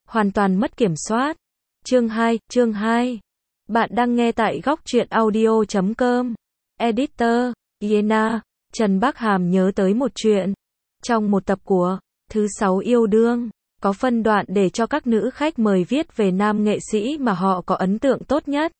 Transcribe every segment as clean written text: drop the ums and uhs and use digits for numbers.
hoàn toàn mất kiểm soát. Chương 2. Bạn đang nghe tại góc truyện audio.com. Editor, Iena. Trần Bác Hàm nhớ tới một chuyện. Trong một tập của Thứ 6 yêu đương, có phân đoạn để cho các nữ khách mời viết về nam nghệ sĩ mà họ có ấn tượng tốt nhất.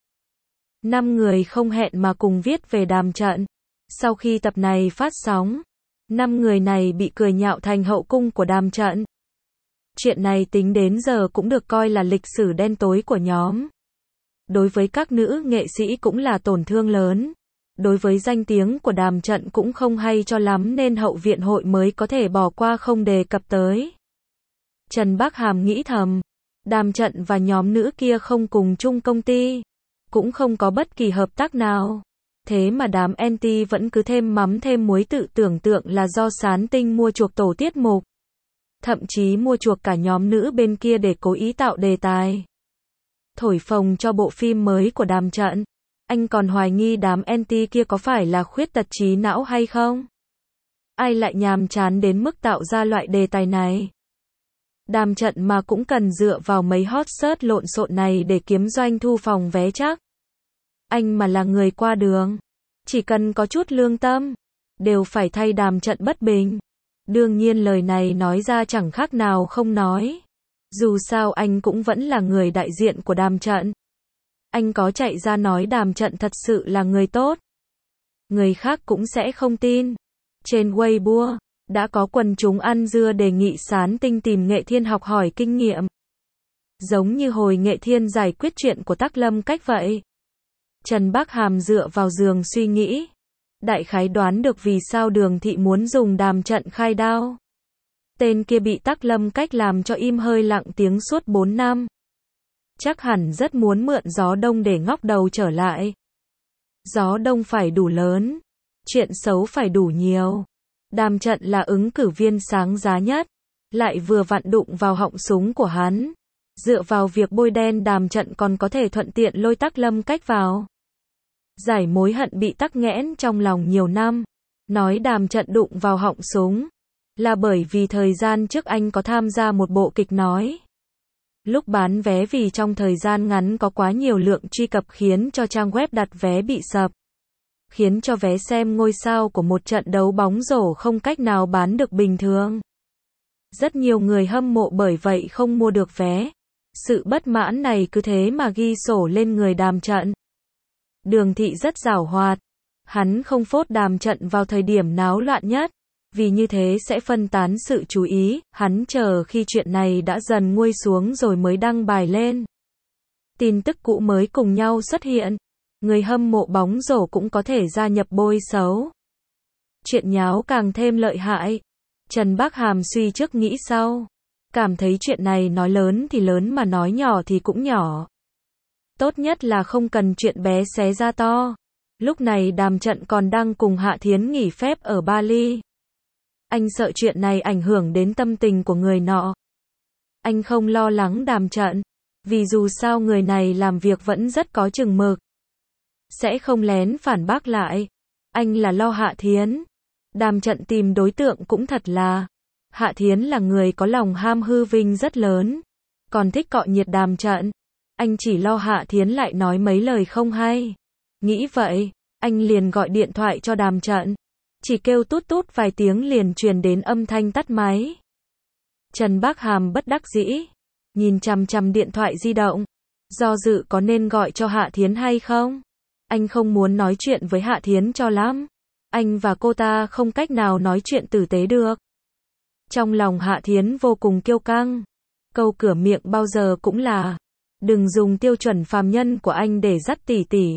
5 người không hẹn mà cùng viết về Đàm Trận. Sau khi tập này phát sóng, 5 người này bị cười nhạo thành hậu cung của Đàm Trận. Chuyện này tính đến giờ cũng được coi là lịch sử đen tối của nhóm. Đối với các nữ nghệ sĩ cũng là tổn thương lớn. Đối với danh tiếng của Đàm Trận cũng không hay cho lắm nên hậu viện hội mới có thể bỏ qua không đề cập tới. Trần Bác Hàm nghĩ thầm, Đàm Trận và nhóm nữ kia không cùng chung công ty, cũng không có bất kỳ hợp tác nào. Thế mà đám anti vẫn cứ thêm mắm thêm muối, tự tưởng tượng là do Sán Tinh mua chuộc tổ tiết mục. Thậm chí mua chuộc cả nhóm nữ bên kia để cố ý tạo đề tài. Thổi phồng cho bộ phim mới của Đàm Trận. Anh còn hoài nghi đám anti kia có phải là khuyết tật trí não hay không? Ai lại nhàm chán đến mức tạo ra loại đề tài này? Đàm Trận mà cũng cần dựa vào mấy hot search lộn xộn này để kiếm doanh thu phòng vé chắc. Anh mà là người qua đường, chỉ cần có chút lương tâm, đều phải thay Đàm Trận bất bình. Đương nhiên lời này nói ra chẳng khác nào không nói. Dù sao anh cũng vẫn là người đại diện của Đàm Trận. Anh có chạy ra nói Đàm Trận thật sự là người tốt, người khác cũng sẽ không tin. Trên Weibo, đã có quần chúng ăn dưa đề nghị Sán Tinh tìm Nghệ Thiên học hỏi kinh nghiệm. Giống như hồi Nghệ Thiên giải quyết chuyện của Tắc Lâm Cách vậy. Trần Bác Hàm dựa vào giường suy nghĩ. Đại khái đoán được vì sao Đường Thị muốn dùng Đàm Trận khai đao. Tên kia bị Tắc Lâm Cách làm cho im hơi lặng tiếng suốt 4 năm. Chắc hẳn rất muốn mượn gió đông để ngóc đầu trở lại. Gió đông phải đủ lớn, chuyện xấu phải đủ nhiều. Đàm Trận là ứng cử viên sáng giá nhất, lại vừa vặn đụng vào họng súng của hắn. Dựa vào việc bôi đen Đàm Trận còn có thể thuận tiện lôi Tắc Lâm Cách vào. Giải mối hận bị tắc nghẽn trong lòng nhiều năm. Nói Đàm Trận đụng vào họng súng, là bởi vì thời gian trước anh có tham gia một bộ kịch nói. Lúc bán vé vì trong thời gian ngắn có quá nhiều lượng truy cập khiến cho trang web đặt vé bị sập. Khiến cho vé xem ngôi sao của một trận đấu bóng rổ không cách nào bán được bình thường. Rất nhiều người hâm mộ bởi vậy không mua được vé. Sự bất mãn này cứ thế mà ghi sổ lên người Đàm Trận. Đường Thị rất giảo hoạt. Hắn không phốt Đàm Trận vào thời điểm náo loạn nhất. Vì như thế sẽ phân tán sự chú ý, hắn chờ khi chuyện này đã dần nguôi xuống rồi mới đăng bài lên. Tin tức cũ mới cùng nhau xuất hiện. Người hâm mộ bóng rổ cũng có thể gia nhập bôi xấu. Chuyện nháo càng thêm lợi hại. Trần Bác Hàm suy trước nghĩ sau. Cảm thấy chuyện này nói lớn thì lớn mà nói nhỏ thì cũng nhỏ. Tốt nhất là không cần chuyện bé xé ra to. Lúc này Đàm Trận còn đang cùng Hạ Thiến nghỉ phép ở Bali. Anh sợ chuyện này ảnh hưởng đến tâm tình của người nọ. Anh không lo lắng Đàm Trận, vì dù sao người này làm việc vẫn rất có chừng mực. Sẽ không lén phản bác lại. Anh là lo Hạ Thiến. Đàm Trận tìm đối tượng cũng thật là. Hạ Thiến là người có lòng ham hư vinh rất lớn. Còn thích cọ nhiệt Đàm Trận. Anh chỉ lo Hạ Thiến lại nói mấy lời không hay. Nghĩ vậy, anh liền gọi điện thoại cho Đàm Trận. Chỉ kêu tút tút vài tiếng liền truyền đến âm thanh tắt máy. Trần Bác Hàm bất đắc dĩ, nhìn chằm chằm điện thoại di động, do dự có nên gọi cho Hạ Thiến hay không. Anh không muốn nói chuyện với Hạ Thiến cho lắm. Anh và cô ta không cách nào nói chuyện tử tế được. Trong lòng Hạ Thiến vô cùng kiêu căng. Câu cửa miệng bao giờ cũng là, đừng dùng tiêu chuẩn phàm nhân của anh để dắt tỷ tỷ.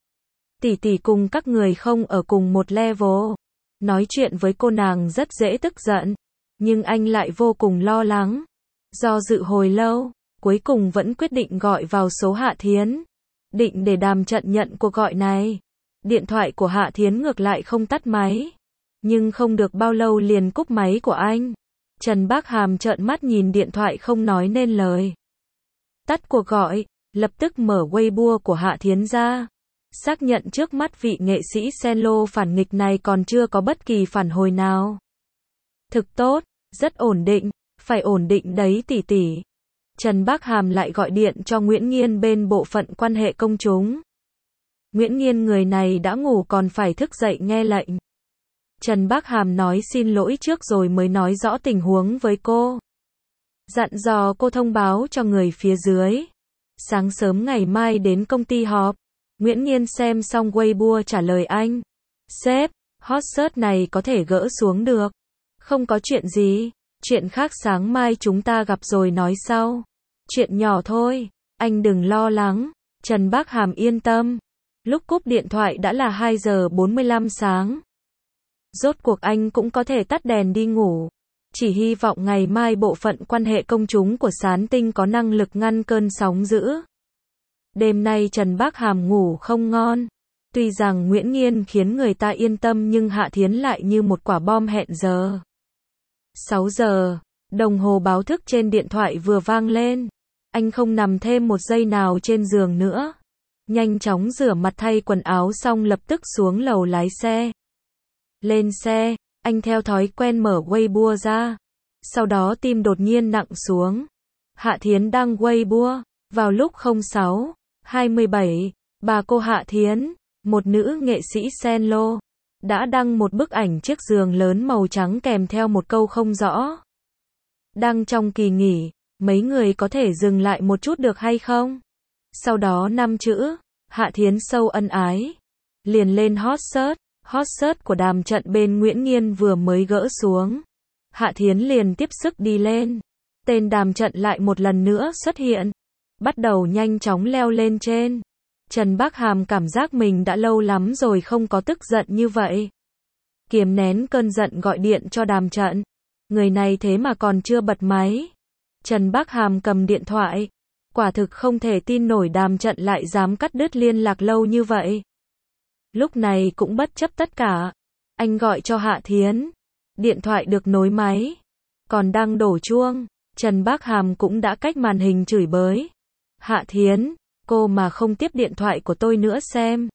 Tỷ tỷ cùng các người không ở cùng một level. Nói chuyện với cô nàng rất dễ tức giận, nhưng anh lại vô cùng lo lắng. Do dự hồi lâu, cuối cùng vẫn quyết định gọi vào số Hạ Thiến. Định để Đàm Trận nhận cuộc gọi này. Điện thoại của Hạ Thiến ngược lại không tắt máy. Nhưng không được bao lâu liền cúp máy của anh. Trần Bác Hàm trợn mắt nhìn điện thoại không nói nên lời. Tắt cuộc gọi, lập tức mở Weibo của Hạ Thiến ra. Xác nhận trước mắt vị nghệ sĩ cello phản nghịch này còn chưa có bất kỳ phản hồi nào. Thực tốt, rất ổn định, phải ổn định đấy tỷ tỷ. Trần Bác Hàm lại gọi điện cho Nguyễn Nghiên bên bộ phận quan hệ công chúng. Nguyễn Nghiên người này đã ngủ còn phải thức dậy nghe lệnh. Trần Bác Hàm nói xin lỗi trước rồi mới nói rõ tình huống với cô. Dặn dò cô thông báo cho người phía dưới. Sáng sớm ngày mai đến công ty họp. Nguyễn Nghiên xem xong Weibo trả lời anh. Sếp, hot search này có thể gỡ xuống được. Không có chuyện gì, chuyện khác sáng mai chúng ta gặp rồi nói sau. Chuyện nhỏ thôi, anh đừng lo lắng. Trần Bác Hàm yên tâm. Lúc cúp điện thoại đã là 2 giờ 45 sáng. Rốt cuộc anh cũng có thể tắt đèn đi ngủ. Chỉ hy vọng ngày mai bộ phận quan hệ công chúng của Sán Tinh có năng lực ngăn cơn sóng dữ. Đêm nay Trần Bác Hàm ngủ không ngon. Tuy rằng Nguyễn Nghiên khiến người ta yên tâm nhưng Hạ Thiến lại như một quả bom hẹn giờ. 6 giờ, đồng hồ báo thức trên điện thoại vừa vang lên. Anh không nằm thêm một giây nào trên giường nữa. Nhanh chóng rửa mặt thay quần áo xong lập tức xuống lầu lái xe. Lên xe, anh theo thói quen mở Weibo ra. Sau đó tim đột nhiên nặng xuống. Hạ Thiến đăng Weibo. Vào lúc 06:27, bà cô Hạ Thiến, một nữ nghệ sĩ cello, đã đăng một bức ảnh chiếc giường lớn màu trắng kèm theo một câu không rõ. Đăng trong kỳ nghỉ, mấy người có thể dừng lại một chút được hay không? Sau đó 5 chữ, Hạ Thiến sâu ân ái. Liền lên hot search của Đàm Trận bên Nguyễn Nghiên vừa mới gỡ xuống. Hạ Thiến liền tiếp sức đi lên. Tên Đàm Trận lại một lần nữa xuất hiện. Bắt đầu nhanh chóng leo lên trên. Trần Bác Hàm cảm giác mình đã lâu lắm rồi không có tức giận như vậy. Kiềm nén cơn giận gọi điện cho Đàm Trận. Người này thế mà còn chưa bật máy. Trần Bác Hàm cầm điện thoại. Quả thực không thể tin nổi Đàm Trận lại dám cắt đứt liên lạc lâu như vậy. Lúc này cũng bất chấp tất cả. Anh gọi cho Hạ Thiến. Điện thoại được nối máy. Còn đang đổ chuông. Trần Bác Hàm cũng đã cách màn hình chửi bới. Hạ Thiến, cô mà không tiếp điện thoại của tôi nữa xem.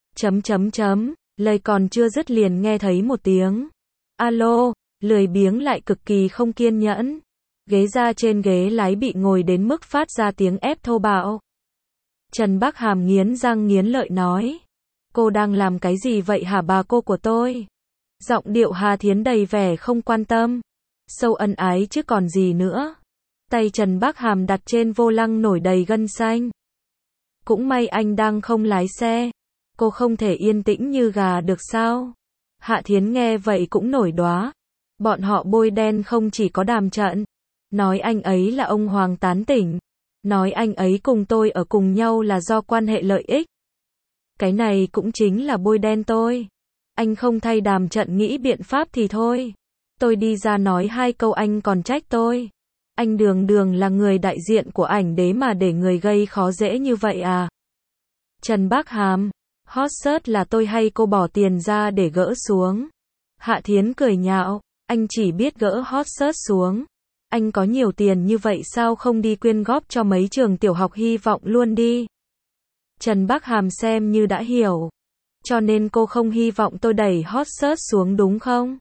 Lời còn chưa dứt liền nghe thấy một tiếng. Alo, lười biếng lại cực kỳ không kiên nhẫn. Ghế ra trên ghế lái bị ngồi đến mức phát ra tiếng ép thô bạo. Trần Bác Hàm nghiến răng nghiến lợi nói. Cô đang làm cái gì vậy hả bà cô của tôi? Giọng điệu Hà Thiến đầy vẻ không quan tâm. Sâu ân ái chứ còn gì nữa. Tay Trần Bác Hàm đặt trên vô lăng nổi đầy gân xanh. Cũng may anh đang không lái xe. Cô không thể yên tĩnh như gà được sao? Hạ Thiến nghe vậy cũng nổi đoá. Bọn họ bôi đen không chỉ có Đàm Trận. Nói anh ấy là ông Hoàng tán tỉnh. Nói anh ấy cùng tôi ở cùng nhau là do quan hệ lợi ích. Cái này cũng chính là bôi đen tôi. Anh không thay Đàm Trận nghĩ biện pháp thì thôi. Tôi đi ra nói 2 câu anh còn trách tôi. Anh đường đường là người đại diện của ảnh đế mà để người gây khó dễ như vậy à? Trần Bác Hàm, hot search là tôi hay cô bỏ tiền ra để gỡ xuống? Hạ Thiến cười nhạo, anh chỉ biết gỡ hot search xuống. Anh có nhiều tiền như vậy sao không đi quyên góp cho mấy trường tiểu học hy vọng luôn đi? Trần Bác Hàm xem như đã hiểu. Cho nên cô không hy vọng tôi đẩy hot search xuống đúng không?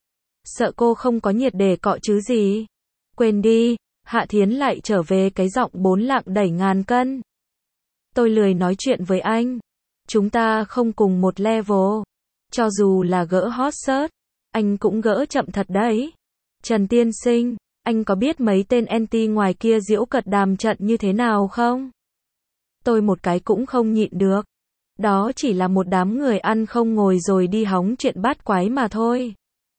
Sợ cô không có nhiệt để cọ chứ gì? Quên đi, Hạ Thiến lại trở về cái giọng 4 lạng đẩy ngàn cân. Tôi lười nói chuyện với anh. Chúng ta không cùng một level. Cho dù là gỡ hot search, anh cũng gỡ chậm thật đấy. Trần tiên sinh, anh có biết mấy tên anti ngoài kia giễu cợt Đàm Trận như thế nào không? Tôi một cái cũng không nhịn được. Đó chỉ là một đám người ăn không ngồi rồi đi hóng chuyện bát quái mà thôi.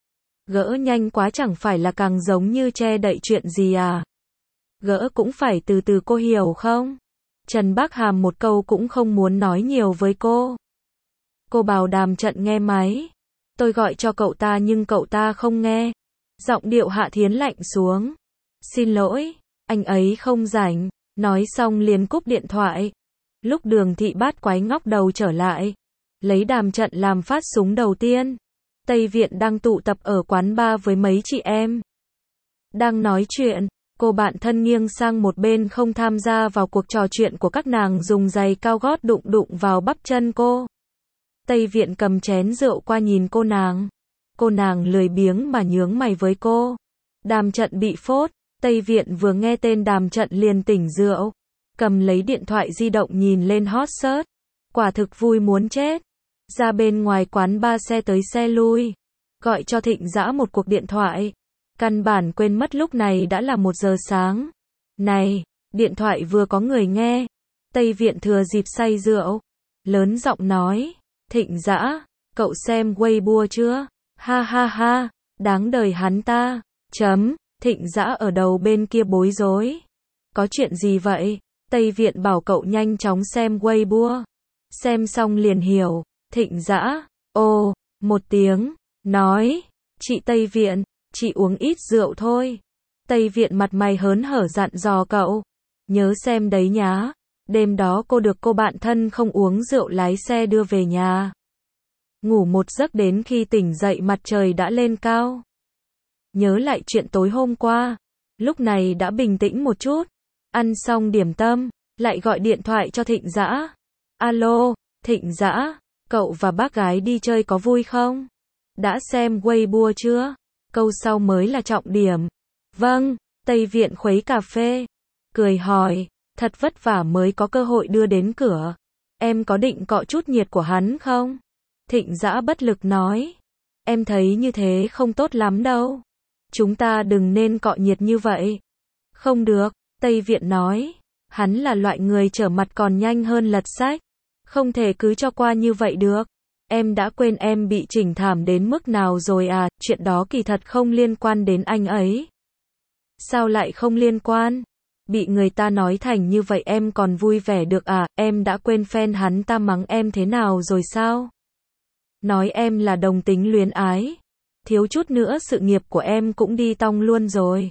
Gỡ nhanh quá chẳng phải là càng giống như che đậy chuyện gì à? Gỡ cũng phải từ từ cô hiểu không? Trần Bác Hàm một câu cũng không muốn nói nhiều với cô. Cô bảo Đàm Trận nghe máy. Tôi gọi cho cậu ta nhưng cậu ta không nghe. Giọng điệu Hạ Thiến lạnh xuống. Xin lỗi, anh ấy không rảnh. Nói xong liền cúp điện thoại. Lúc Đường Thị Bát Quái ngóc đầu trở lại. Lấy Đàm Trận làm phát súng đầu tiên. Tây Viện đang tụ tập ở quán bar với mấy chị em. Đang nói chuyện, cô bạn thân nghiêng sang một bên không tham gia vào cuộc trò chuyện của các nàng dùng giày cao gót đụng đụng vào bắp chân cô. Tây Viện cầm chén rượu qua nhìn cô nàng. Cô nàng lười biếng mà nhướng mày với cô. Đàm Trận bị phốt, Tây Viện vừa nghe tên Đàm Trận liền tỉnh rượu, cầm lấy điện thoại di động nhìn lên hot search, quả thực vui muốn chết. Ra bên ngoài quán ba xe tới xe lui, gọi cho Thịnh Dã một cuộc điện thoại, căn bản quên mất lúc này đã là 1 giờ sáng. Này, điện thoại vừa có người nghe, Tây Viện thừa dịp say rượu, lớn giọng nói, Thịnh Dã, cậu xem Weibo chưa? Ha ha ha, đáng đời hắn ta. Thịnh Dã ở đầu bên kia bối rối. Có chuyện gì vậy? Tây Viện bảo cậu nhanh chóng xem Weibo. Xem xong liền hiểu. Thịnh Dã, ồ, một tiếng, nói, chị Tây Viện, chị uống ít rượu thôi. Tây Viện mặt mày hớn hở dặn dò cậu, nhớ xem đấy nhá, đêm đó cô được cô bạn thân không uống rượu lái xe đưa về nhà. Ngủ một giấc đến khi tỉnh dậy mặt trời đã lên cao. Nhớ lại chuyện tối hôm qua, lúc này đã bình tĩnh một chút, ăn xong điểm tâm, lại gọi điện thoại cho Thịnh Dã. Alo, Thịnh Dã, cậu và bác gái đi chơi có vui không? Đã xem Weibo chưa? Câu sau mới là trọng điểm. Vâng, Tây Viện khuấy cà phê, cười hỏi, thật vất vả mới có cơ hội đưa đến cửa. Em có định cọ chút nhiệt của hắn không? Thịnh Dã bất lực nói, em thấy như thế không tốt lắm đâu. Chúng ta đừng nên cọ nhiệt như vậy. Không được, Tây Viện nói, hắn là loại người trở mặt còn nhanh hơn lật sách. Không thể cứ cho qua như vậy được. Em đã quên em bị chỉnh thảm đến mức nào rồi à, chuyện đó kỳ thật không liên quan đến anh ấy. Sao lại không liên quan? Bị người ta nói thành như vậy em còn vui vẻ được à, em đã quên fan hắn ta mắng em thế nào rồi sao? Nói em là đồng tính luyến ái. Thiếu chút nữa sự nghiệp của em cũng đi tong luôn rồi.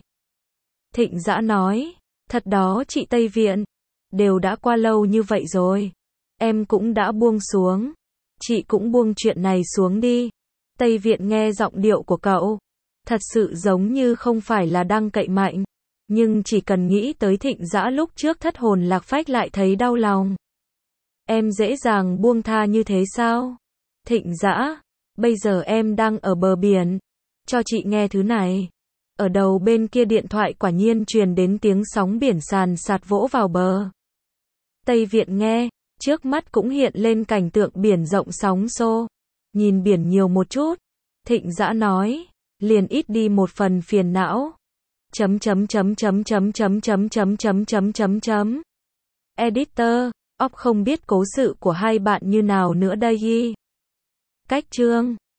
Thịnh Dã nói, thật đó chị Tây Viện, đều đã qua lâu như vậy rồi. Em cũng đã buông xuống. Chị cũng buông chuyện này xuống đi. Tây Viện nghe giọng điệu của cậu, thật sự giống như không phải là đang cậy mạnh. Nhưng chỉ cần nghĩ tới Thịnh Dã lúc trước thất hồn lạc phách lại thấy đau lòng. Em dễ dàng buông tha như thế sao? Thịnh Dã, bây giờ em đang ở bờ biển. Cho chị nghe thứ này. Ở đầu bên kia điện thoại quả nhiên truyền đến tiếng sóng biển sàn sạt vỗ vào bờ. Tây Viện nghe, trước mắt cũng hiện lên cảnh tượng biển rộng sóng xô. Nhìn biển nhiều một chút. Thịnh Dã nói, liền ít đi một phần phiền não. Editor, không biết cố sự của hai bạn như nào nữa đây. Cách chương